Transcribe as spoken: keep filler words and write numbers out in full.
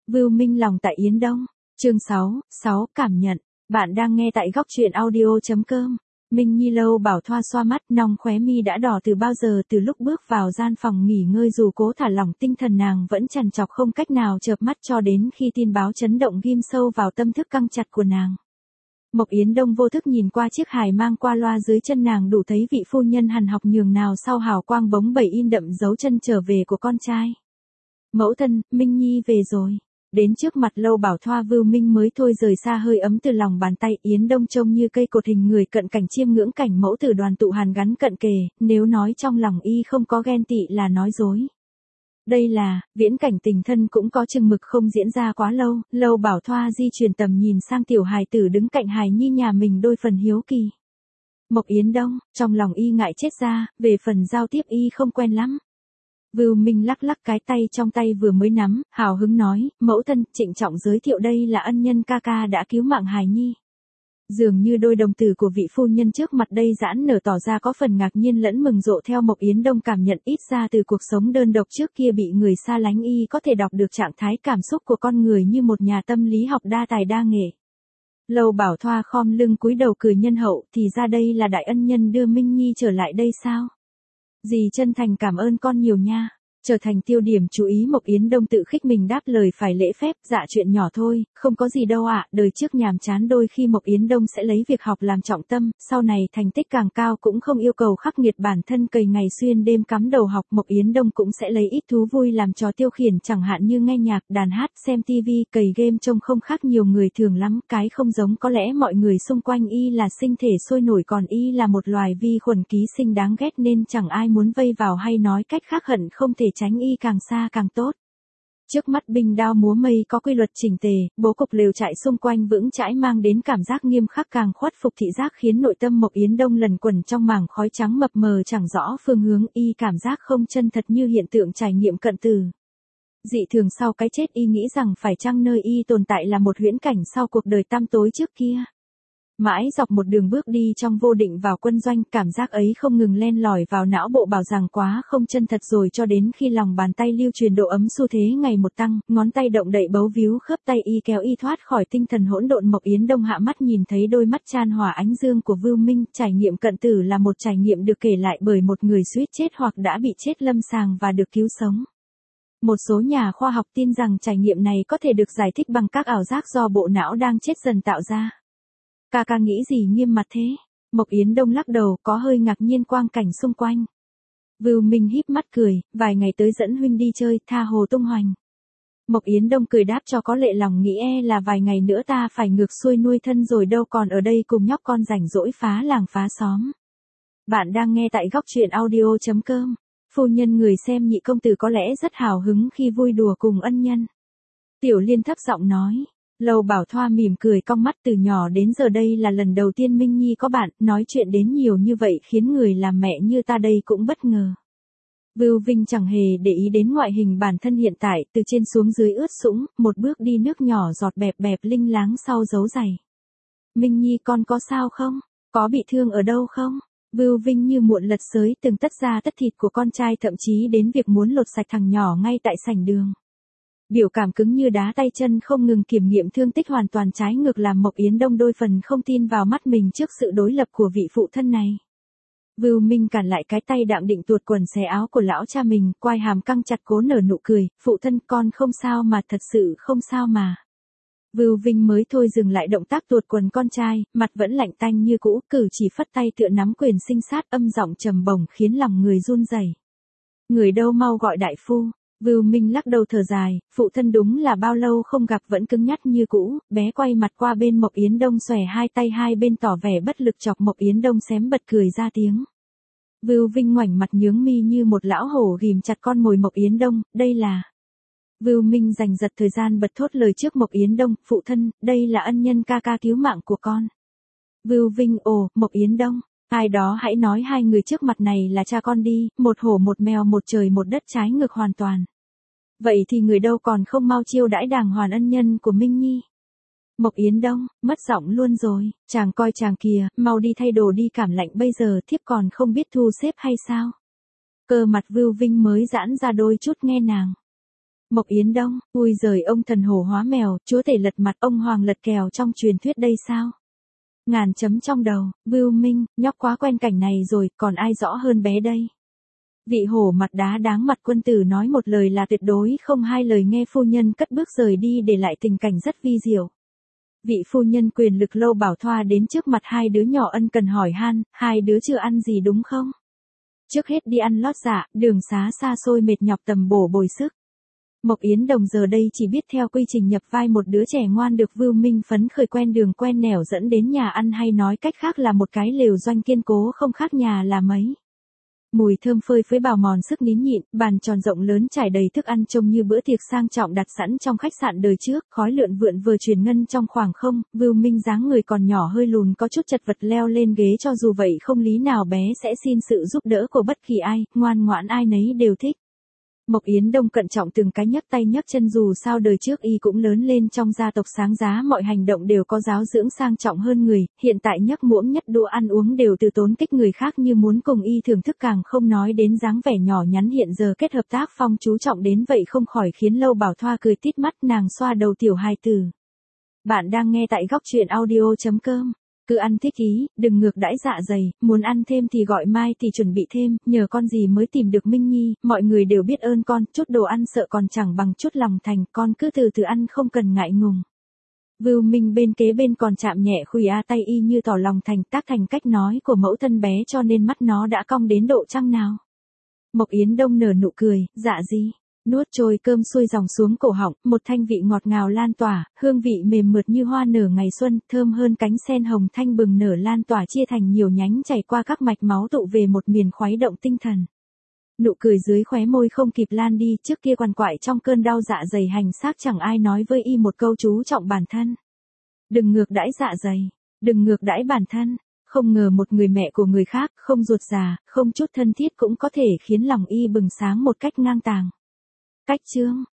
Vưu Minh lòng tại Yến Đông. Chương sáu, sáu cảm nhận. Bạn đang nghe tại góc truyện audio chấm com. Minh Nhi Lâu Bảo Thoa xoa mắt, nòng khóe mi đã đỏ từ bao giờ, từ lúc bước vào gian phòng nghỉ ngơi dù cố thả lỏng tinh thần nàng vẫn trằn trọc không cách nào chợp mắt cho đến khi tin báo chấn động ghim sâu vào tâm thức căng chặt của nàng. Mộc Yến Đông vô thức nhìn qua chiếc hài mang qua loa dưới chân nàng, đủ thấy vị phu nhân hằn học nhường nào sau hào quang bóng bẩy in đậm dấu chân trở về của con trai. Mẫu thân, Minh Nhi về rồi. Đến trước mặt Lâu Bảo Thoa, Vưu Minh mới thôi rời xa hơi ấm từ lòng bàn tay. Yến Đông trông như cây cột hình người cận cảnh chiêm ngưỡng cảnh mẫu tử đoàn tụ hàn gắn cận kề, nếu nói trong lòng y không có ghen tị là nói dối. Đây là, viễn cảnh tình thân cũng có chừng mực không diễn ra quá lâu. Lâu Bảo Thoa di chuyển tầm nhìn sang tiểu hài tử đứng cạnh hài nhi nhà mình đôi phần hiếu kỳ. Mộc Yến Đông, trong lòng y ngại chết ra, về phần giao tiếp y không quen lắm. Vưu Minh lắc lắc cái tay trong tay vừa mới nắm, hào hứng nói, mẫu thân, trịnh trọng giới thiệu đây là ân nhân ca ca đã cứu mạng hài nhi. Dường như đôi đồng tử của vị phu nhân trước mặt đây giãn nở tỏ ra có phần ngạc nhiên lẫn mừng rộ. Theo Mộc Yến Đông cảm nhận, ít ra từ cuộc sống đơn độc trước kia bị người xa lánh, y có thể đọc được trạng thái cảm xúc của con người như một nhà tâm lý học đa tài đa nghệ. Lâu Bảo Thoa khom lưng cúi đầu cười nhân hậu, thì ra đây là đại ân nhân đưa Minh Nhi trở lại đây sao? Dì chân thành cảm ơn con nhiều nha. Trở thành tiêu điểm chú ý, Mộc Yến Đông tự khích mình đáp lời phải lễ phép, dạ chuyện nhỏ thôi, không có gì đâu ạ. Đời trước nhàm chán, đôi khi Mộc Yến Đông sẽ lấy việc học làm trọng tâm, sau này thành tích càng cao cũng không yêu cầu khắc nghiệt bản thân cày ngày xuyên đêm cắm đầu học. Mộc Yến Đông cũng sẽ lấy ít thú vui làm trò tiêu khiển, chẳng hạn như nghe nhạc, đàn hát, xem tivi, cày game, trông không khác nhiều người thường lắm. Cái không giống có lẽ mọi người xung quanh y là sinh thể sôi nổi, còn y là một loài vi khuẩn ký sinh đáng ghét nên chẳng ai muốn vây vào, hay nói cách khác hận không thể tránh y càng xa càng tốt. Trước mắt binh đao múa mây, có quy luật chỉnh tề, bố cục lều trại xung quanh vững chãi mang đến cảm giác nghiêm khắc càng khuất phục thị giác, khiến nội tâm Mộc Yến Đông lần quẩn trong mảng khói trắng mập mờ chẳng rõ phương hướng. Y cảm giác không chân thật, như hiện tượng trải nghiệm cận tử. Dị thường sau cái chết, y nghĩ rằng phải chăng nơi y tồn tại là một huyễn cảnh sau cuộc đời tăm tối trước kia. Mãi dọc một đường bước đi trong vô định vào quân doanh, cảm giác ấy không ngừng len lỏi vào não bộ bảo rằng quá không chân thật, rồi cho đến khi lòng bàn tay lưu truyền độ ấm xu thế ngày một tăng, ngón tay động đậy bấu víu khớp tay y kéo y thoát khỏi tinh thần hỗn độn. Mộc Yến Đông hạ mắt nhìn thấy đôi mắt chan hòa ánh dương của Vưu Minh. Trải nghiệm cận tử là một trải nghiệm được kể lại bởi một người suýt chết hoặc đã bị chết lâm sàng và được cứu sống. Một số nhà khoa học tin rằng trải nghiệm này có thể được giải thích bằng các ảo giác do bộ não đang chết dần tạo ra. Ca ca nghĩ gì nghiêm mặt thế? Mộc Yến Đông lắc đầu, có hơi ngạc nhiên quang cảnh xung quanh. Vưu Minh híp mắt cười, vài ngày tới dẫn huynh đi chơi, tha hồ tung hoành. Mộc Yến Đông cười đáp cho có lệ lòng, nghĩ e là vài ngày nữa ta phải ngược xuôi nuôi thân rồi đâu, còn ở đây cùng nhóc con rảnh rỗi phá làng phá xóm. Bạn đang nghe tại góc truyện audio chấm com. Phu nhân người xem nhị công tử có lẽ rất hào hứng khi vui đùa cùng ân nhân. Tiểu Liên thấp giọng nói. Lâu Bảo Thoa mỉm cười cong mắt, từ nhỏ đến giờ đây là lần đầu tiên Minh Nhi có bạn, nói chuyện đến nhiều như vậy khiến người làm mẹ như ta đây cũng bất ngờ. Vưu Vinh chẳng hề để ý đến ngoại hình bản thân hiện tại, từ trên xuống dưới ướt sũng, một bước đi nước nhỏ giọt bẹp bẹp linh láng sau dấu giày. Minh Nhi con có sao không? Có bị thương ở đâu không? Vưu Vinh như muộn lật sới từng tất da tất thịt của con trai, thậm chí đến việc muốn lột sạch thằng nhỏ ngay tại sảnh đường. Biểu cảm cứng như đá, tay chân không ngừng kiểm nghiệm thương tích, hoàn toàn trái ngược làm Mộc Yến Đông đôi phần không tin vào mắt mình trước sự đối lập của vị phụ thân này. Vưu Minh cản lại cái tay đạm định tuột quần xé áo của lão cha mình, quai hàm căng chặt cố nở nụ cười, phụ thân con không sao mà, thật sự không sao mà. Vưu Vinh mới thôi dừng lại động tác tuột quần con trai, mặt vẫn lạnh tanh như cũ, cử chỉ phất tay tựa nắm quyền sinh sát, âm giọng trầm bổng khiến lòng người run rẩy. Người đâu, mau gọi đại phu. Vưu Minh lắc đầu thở dài, phụ thân đúng là bao lâu không gặp vẫn cứng nhắc như cũ. Bé quay mặt qua bên Mộc Yến Đông, xòe hai tay hai bên tỏ vẻ bất lực, chọc Mộc Yến Đông xém bật cười ra tiếng. Vưu Vinh ngoảnh mặt nhướng mi như một lão hổ ghìm chặt con mồi Mộc Yến Đông, đây là... Vưu Minh dành giật thời gian bật thốt lời trước Mộc Yến Đông, phụ thân, đây là ân nhân ca ca cứu mạng của con. Vưu Vinh ồ, Mộc Yến Đông. Ai đó hãy nói hai người trước mặt này là cha con đi, một hổ một mèo, một trời một đất, trái ngược hoàn toàn. Vậy thì người đâu còn không mau chiêu đãi đàng hoàng ân nhân của Minh Nhi. Mộc Yến Đông, mất giọng luôn rồi, chàng coi chàng kìa, mau đi thay đồ đi, cảm lạnh bây giờ thiếp còn không biết thu xếp hay sao. Cơ mặt Vưu Vinh mới giãn ra đôi chút nghe nàng. Mộc Yến Đông, ui giời ông thần hổ hóa mèo, chúa tể lật mặt ông hoàng lật kèo trong truyền thuyết đây sao? Ngàn chấm trong đầu, Vưu Minh, nhóc quá quen cảnh này rồi, còn ai rõ hơn bé đây? Vị hổ mặt đá đáng mặt quân tử nói một lời là tuyệt đối không hai lời nghe phu nhân cất bước rời đi để lại tình cảnh rất vi diệu. Vị phu nhân quyền lực Lâu Bảo Thoa đến trước mặt hai đứa nhỏ ân cần hỏi han, hai đứa chưa ăn gì đúng không? Trước hết đi ăn lót dạ, đường xá xa xôi mệt nhọc tầm bổ bồi sức. Mộc Yến Đồng giờ đây chỉ biết theo quy trình nhập vai một đứa trẻ ngoan được Vưu Minh phấn khởi quen đường quen nẻo dẫn đến nhà ăn, hay nói cách khác là một cái lều doanh kiên cố không khác nhà là mấy. Mùi thơm phơi phới bào mòn sức nín nhịn, bàn tròn rộng lớn trải đầy thức ăn trông như bữa tiệc sang trọng đặt sẵn trong khách sạn đời trước, khói lượn vượn vừa truyền ngân trong khoảng không. Vưu Minh dáng người còn nhỏ hơi lùn có chút chật vật leo lên ghế, cho dù vậy không lý nào bé sẽ xin sự giúp đỡ của bất kỳ ai, ngoan ngoãn ai nấy đều thích. Mộc Yến Đông cẩn trọng từng cái nhấc tay nhấc chân, dù sao đời trước y cũng lớn lên trong gia tộc sáng giá, mọi hành động đều có giáo dưỡng sang trọng hơn người, hiện tại nhấc muỗng nhất đũa ăn uống đều từ tốn kích người khác như muốn cùng y thưởng thức, càng không nói đến dáng vẻ nhỏ nhắn hiện giờ kết hợp tác phong chú trọng đến vậy không khỏi khiến Lâu Bảo Thoa cười tít mắt, nàng xoa đầu tiểu hài tử. Bạn đang nghe tại góc truyện audio chấm com. Cứ ăn thích ý, đừng ngược đãi dạ dày, muốn ăn thêm thì gọi mai thì chuẩn bị thêm, nhờ con gì mới tìm được Minh Nhi, mọi người đều biết ơn con, chút đồ ăn sợ còn chẳng bằng chút lòng thành, con cứ từ từ ăn không cần ngại ngùng. Vưu Minh bên kế bên còn chạm nhẹ khuỷu a tay y như tỏ lòng thành, tác thành cách nói của mẫu thân bé cho nên mắt nó đã cong đến độ trăng nào. Mộc Yến Đông nở nụ cười, dạ gì? Nuốt trôi cơm xuôi dòng xuống cổ họng, một thanh vị ngọt ngào lan tỏa, hương vị mềm mượt như hoa nở ngày xuân, thơm hơn cánh sen hồng thanh bừng nở lan tỏa chia thành nhiều nhánh chảy qua các mạch máu tụ về một miền khuấy động tinh thần. Nụ cười dưới khóe môi không kịp lan đi, trước kia quằn quại trong cơn đau dạ dày hành xác chẳng ai nói với y một câu chú trọng bản thân. Đừng ngược đãi dạ dày, đừng ngược đãi bản thân. Không ngờ một người mẹ của người khác, không ruột già, không chút thân thiết cũng có thể khiến lòng y bừng sáng một cách ngang tàng. Cách chương